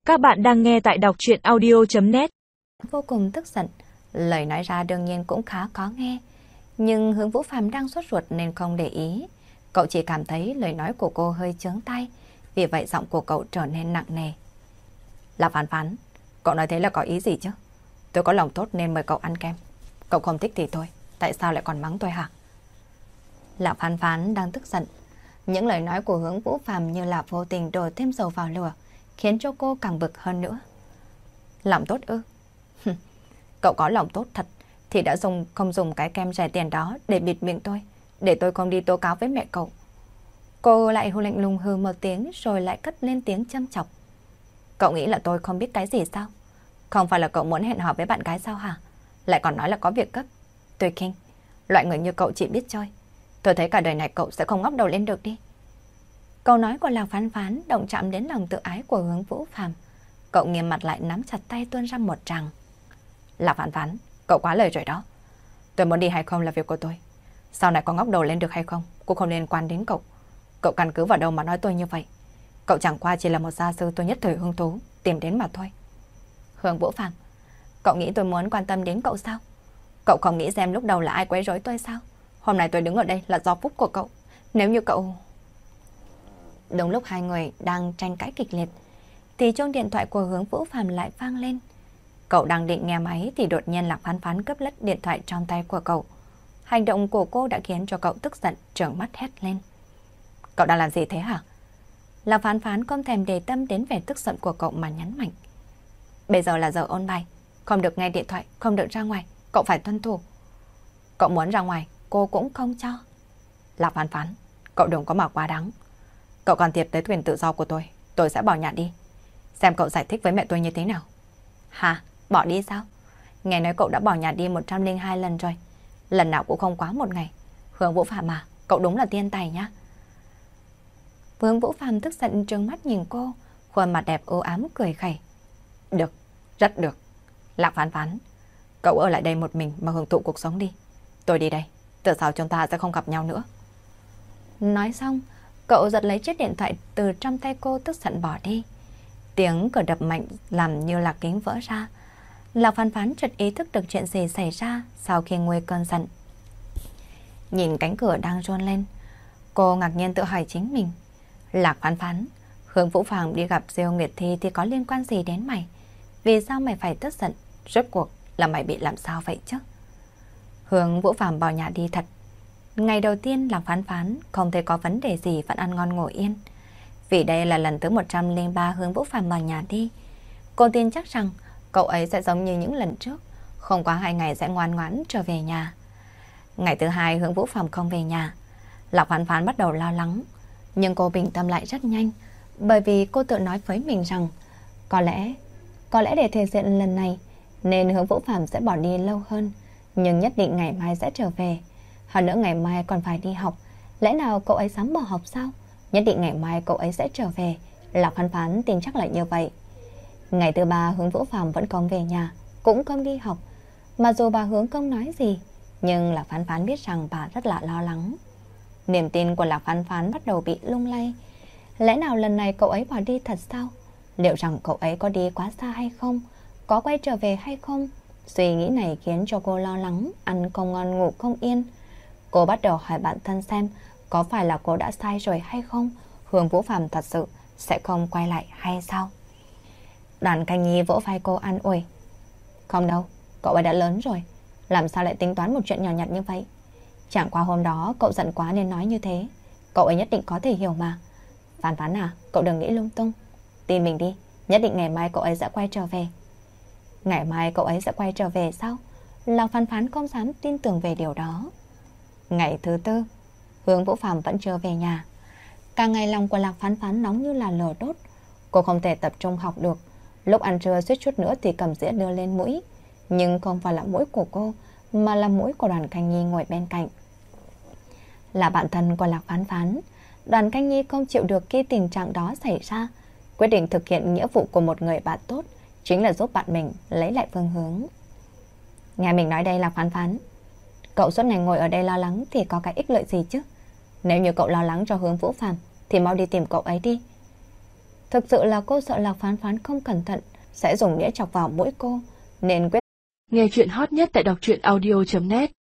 Các bạn đang nghe tại đọc truyện audio.net. Vô cùng tức giận, lời nói ra đương nhiên cũng khá khó nghe. Nhưng Hướng Vũ Phàm đang sốt ruột nên không để ý. Cậu chỉ cảm thấy lời nói của cô hơi chướng tai, vì vậy giọng của cậu trở nên nặng nề. Là Phán Phán, cậu nói thế là có ý gì chứ? Tôi có lòng tốt nên mời cậu ăn kem. Cậu không thích thì thôi, tại sao lại còn mắng tôi hả? Là Phán Phán đang tức giận. Những lời nói của Hướng Vũ Phàm như là vô tình đổ thêm dầu vào lửa, khiến cho cô càng bực hơn nữa. Lòng tốt ư? Cậu có lòng tốt thật thì đã không dùng cái kem rẻ tiền đó để bịt miệng tôi, để tôi không đi tố cáo với mẹ cậu. Cô lại hù lạnh lùng hừ một tiếng rồi lại cất lên tiếng châm chọc. Cậu nghĩ là tôi không biết cái gì sao? Không phải là cậu muốn hẹn hò với bạn gái sao hả? Lại còn nói là có việc gấp. Tôi khinh, loại người như cậu chỉ biết chơi. Tôi thấy cả đời này cậu sẽ không ngóc đầu lên được đi. Câu nói của Lạc Phán Phán động chạm đến lòng tự ái của Hướng Vũ Phàm. Cậu nghiêm mặt lại nắm chặt tay tuôn ra một tràng. Lạc Phán Phán, cậu quá lời rồi đó. Tôi muốn đi hay không là việc của tôi. Sau này có ngóc đầu lên được hay không cũng không liên quan đến cậu. Cậu căn cứ vào đâu mà nói tôi như vậy? Cậu chẳng qua chỉ là một gia sư tôi nhất thời hứng thú tìm đến mà thôi. Hướng Vũ Phàm, cậu nghĩ tôi muốn quan tâm đến cậu sao? Cậu không nghĩ xem lúc đầu là ai quấy rối tôi sao? Hôm nay tôi đứng ở đây là do phúc của cậu. Nếu như cậu... Đúng lúc hai người đang tranh cãi kịch liệt thì chuông điện thoại của Hướng Vũ Phàm lại vang lên. Cậu đang định nghe máy thì đột nhiên Lạc Phán Phán cướp lấy điện thoại trong tay của cậu. Hành động của cô đã khiến cho cậu tức giận trợn mắt hét lên. Cậu đang làm gì thế hả? Lạc Phán Phán không thèm để tâm đến vẻ tức giận của cậu mà nhấn mạnh. Bây giờ là giờ ôn bài, không được nghe điện thoại, không được ra ngoài, cậu phải tuân thủ. Cậu muốn ra ngoài, cô cũng không cho. Lạc Phán Phán, cậu đừng có mà quá đáng. Cậu còn thiệp tới quyền tự do của tôi sẽ bỏ nhà đi. Xem cậu giải thích với mẹ tôi như thế nào. Hả? Bỏ đi sao? Nghe nói cậu đã bỏ nhà đi 102 lần rồi. Lần nào cũng không quá một ngày. Hướng Vũ Phàm à, cậu đúng là thiên tài nhá. Hướng Vũ Phàm tức giận trừng mắt nhìn cô, khuôn mặt đẹp u ám cười khẩy. Được, rất được. Lạc Phán Phán, cậu ở lại đây một mình mà hưởng thụ cuộc sống đi. Tôi đi đây, từ sau chúng ta sẽ không gặp nhau nữa. Nói xong, cậu giật lấy chiếc điện thoại từ trong tay cô tức giận bỏ đi. Tiếng cửa đập mạnh làm như là kính vỡ ra. Lạc Phán Phán chợt ý thức được chuyện gì xảy ra sau khi nguôi cơn giận. Nhìn cánh cửa đang run lên, cô ngạc nhiên tự hỏi chính mình. Lạc Phán Phán, Hướng Vũ Phàm đi gặp Diêu Nguyệt Thi thì có liên quan gì đến mày? Vì sao mày phải tức giận? Rốt cuộc là mày bị làm sao vậy chứ? Hướng Vũ Phàm bỏ nhà đi thật. Ngày đầu tiên Lạc Phán Phán không thấy có vấn đề gì, vẫn ăn ngon ngủ yên. Vì đây là lần thứ 103 Hướng Vũ Phàm bỏ nhà đi. Cô tin chắc rằng cậu ấy sẽ giống như những lần trước, không quá 2 ngày sẽ ngoan ngoãn trở về nhà. Ngày thứ 2 Hướng Vũ Phàm không về nhà. Lạc Phán Phán bắt đầu lo lắng, nhưng cô bình tâm lại rất nhanh, bởi vì cô tự nói với mình rằng có lẽ để thể diện lần này nên Hướng Vũ Phàm sẽ bỏ đi lâu hơn, nhưng nhất định ngày mai sẽ trở về. Hơn nữa ngày mai còn phải đi học, lẽ nào cậu ấy dám bỏ học sao? Nhất định ngày mai cậu ấy sẽ trở về. Lạc Phán Phán tin chắc là như vậy. Ngày thứ 3 Hướng Vũ Phàm vẫn không về nhà, cũng không đi học. Mà dù bà Hướng không nói gì, nhưng Lạc Phán Phán biết rằng bà rất là lo lắng. Niềm tin của Lạc Phán Phán bắt đầu bị lung lay. Lẽ nào lần này cậu ấy bỏ đi thật sao? Liệu rằng cậu ấy có đi quá xa hay không? Có quay trở về hay không? Suy nghĩ này khiến cho cô lo lắng, ăn không ngon ngủ không yên. Cô bắt đầu hỏi bản thân xem có phải là cô đã sai rồi hay không? Hướng Vũ Phàm thật sự sẽ không quay lại hay sao? Đoàn Canh Nhi vỗ vai cô an ủi. Không đâu, cậu ấy đã lớn rồi, làm sao lại tính toán một chuyện nhỏ nhặt như vậy? Chẳng qua hôm đó cậu giận quá nên nói như thế. Cậu ấy nhất định có thể hiểu mà. Phán Phán à, cậu đừng nghĩ lung tung. Tin mình đi, nhất định ngày mai cậu ấy sẽ quay trở về. Ngày mai cậu ấy sẽ quay trở về sao? Lạc Phán Phán không dám tin tưởng về điều đó. Ngày thứ 4, Hướng Vũ Phàm vẫn chưa về nhà. Càng ngày lòng của Lạc Phán Phán nóng như là lửa đốt. Cô không thể tập trung học được. Lúc ăn trưa suýt chút nữa thì cầm dĩa đưa lên mũi. Nhưng không phải là mũi của cô, mà là mũi của Đoàn Canh Nhi ngồi bên cạnh. Là bạn thân của Lạc Phán Phán, Đoàn Canh Nhi không chịu được khi tình trạng đó xảy ra, quyết định thực hiện nghĩa vụ của một người bạn tốt, chính là giúp bạn mình lấy lại phương hướng. Nghe mình nói đây Lạc Phán Phán, cậu suốt ngày ngồi ở đây lo lắng thì có cái ích lợi gì chứ? Nếu như cậu lo lắng cho Hướng Vũ Phàm thì mau đi tìm cậu ấy đi. Thực sự là cô sợ Lạc Phán Phán không cẩn thận sẽ dùng đĩa chọc vào mũi cô, nên quyết. Nghe chuyện hot nhất tại đọc truyện audio.net